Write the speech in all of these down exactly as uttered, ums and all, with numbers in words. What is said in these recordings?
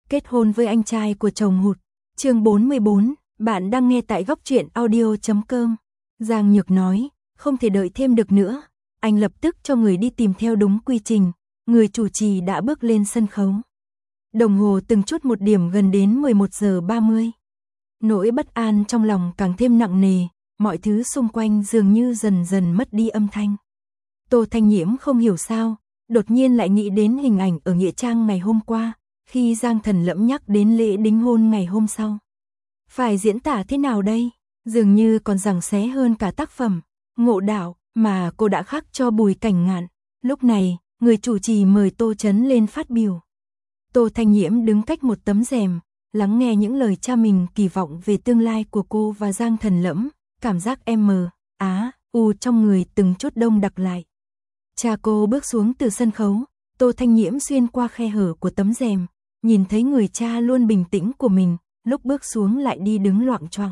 kết hôn với anh trai của chồng hụt. Chương bốn mươi bốn, bạn đang nghe tại góc truyện audio chấm com. Giang Nhược nói, không thể đợi thêm được nữa. Anh lập tức cho người đi tìm theo đúng quy trình. Người chủ trì đã bước lên sân khấu. Đồng hồ từng chút một điểm gần đến mười một giờ ba mươi. Nỗi bất an trong lòng càng thêm nặng nề, mọi thứ xung quanh dường như dần dần mất đi âm thanh. Tô Thanh Nhiễm không hiểu sao, đột nhiên lại nghĩ đến hình ảnh ở Nghĩa Trang ngày hôm qua, khi Giang Thần Lẫm nhắc đến lễ đính hôn ngày hôm sau. Phải diễn tả thế nào đây? Dường như còn giằng xé hơn cả tác phẩm Ngộ Đạo mà cô đã khắc cho Bùi Cảnh Ngạn. Lúc này, người chủ trì mời Tô Chấn lên phát biểu. Tô Thanh Nhiễm đứng cách một tấm rèm, lắng nghe những lời cha mình kỳ vọng về tương lai của cô và Giang Thần Lẫm, cảm giác em mờ, á, u trong người từng chút đông đặc lại. Cha cô bước xuống từ sân khấu, Tô Thanh Nhiễm xuyên qua khe hở của tấm rèm, nhìn thấy người cha luôn bình tĩnh của mình, lúc bước xuống lại đi đứng loạng choạng.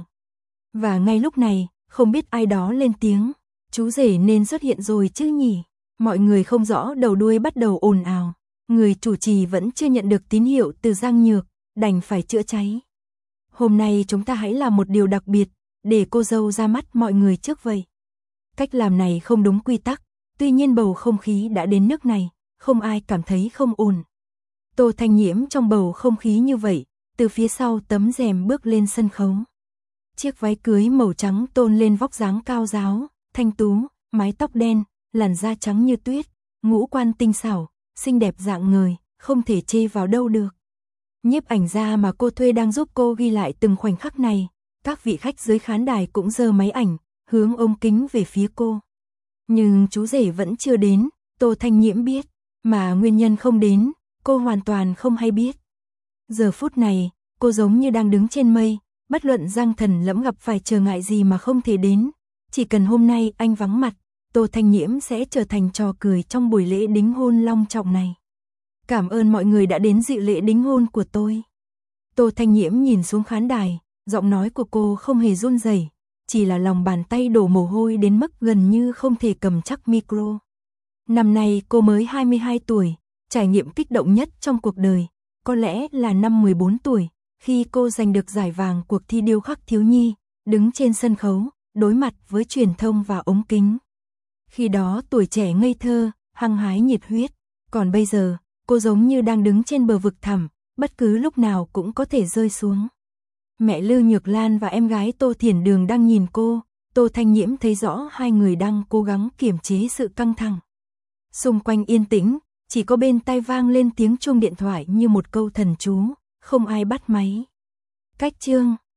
Và ngay lúc này, không biết ai đó lên tiếng, chú rể nên xuất hiện rồi chứ nhỉ? Mọi người không rõ đầu đuôi bắt đầu ồn ào. Người chủ trì vẫn chưa nhận được tín hiệu từ Giang Nhược, đành phải chữa cháy. Hôm nay chúng ta hãy làm một điều đặc biệt, để cô dâu ra mắt mọi người trước vậy. Cách làm này không đúng quy tắc, tuy nhiên bầu không khí đã đến nước này, không ai cảm thấy không ổn. Tô Thanh Nhiễm trong bầu không khí như vậy, từ phía sau tấm rèm bước lên sân khấu. Chiếc váy cưới màu trắng tôn lên vóc dáng cao ráo, thanh tú, mái tóc đen, làn da trắng như tuyết, ngũ quan tinh xảo, xinh đẹp rạng ngời, không thể chê vào đâu được. Nhiếp ảnh gia mà cô thuê đang giúp cô ghi lại từng khoảnh khắc này, các vị khách dưới khán đài cũng giơ máy ảnh, hướng ống kính về phía cô. Nhưng chú rể vẫn chưa đến, Tô Thanh Nhiễm biết, mà nguyên nhân không đến, cô hoàn toàn không hay biết. Giờ phút này, cô giống như đang đứng trên mây, bất luận Giang Thần Lẫm gặp phải trở ngại gì mà không thể đến. Chỉ cần hôm nay anh vắng mặt, Tô Thanh Nhiễm sẽ trở thành trò cười trong buổi lễ đính hôn long trọng này. Cảm ơn mọi người đã đến dự lễ đính hôn của tôi. Tô Thanh Nhiễm nhìn xuống khán đài, giọng nói của cô không hề run rẩy, chỉ là lòng bàn tay đổ mồ hôi đến mức gần như không thể cầm chắc micro. Năm nay cô mới hai mươi hai tuổi, trải nghiệm kích động nhất trong cuộc đời, có lẽ là năm mười bốn tuổi, khi cô giành được giải vàng cuộc thi điêu khắc thiếu nhi, đứng trên sân khấu, đối mặt với truyền thông và ống kính. Khi đó tuổi trẻ ngây thơ, hăng hái nhiệt huyết, còn bây giờ, cô giống như đang đứng trên bờ vực thẳm, bất cứ lúc nào cũng có thể rơi xuống. Mẹ Lưu Nhược Lan và em gái Tô Thiển Đường đang nhìn cô, Tô Thanh Nhiễm thấy rõ hai người đang cố gắng kiềm chế sự căng thẳng. Xung quanh yên tĩnh, chỉ có bên tai vang lên tiếng chuông điện thoại như một câu thần chú, không ai bắt máy. Cách chương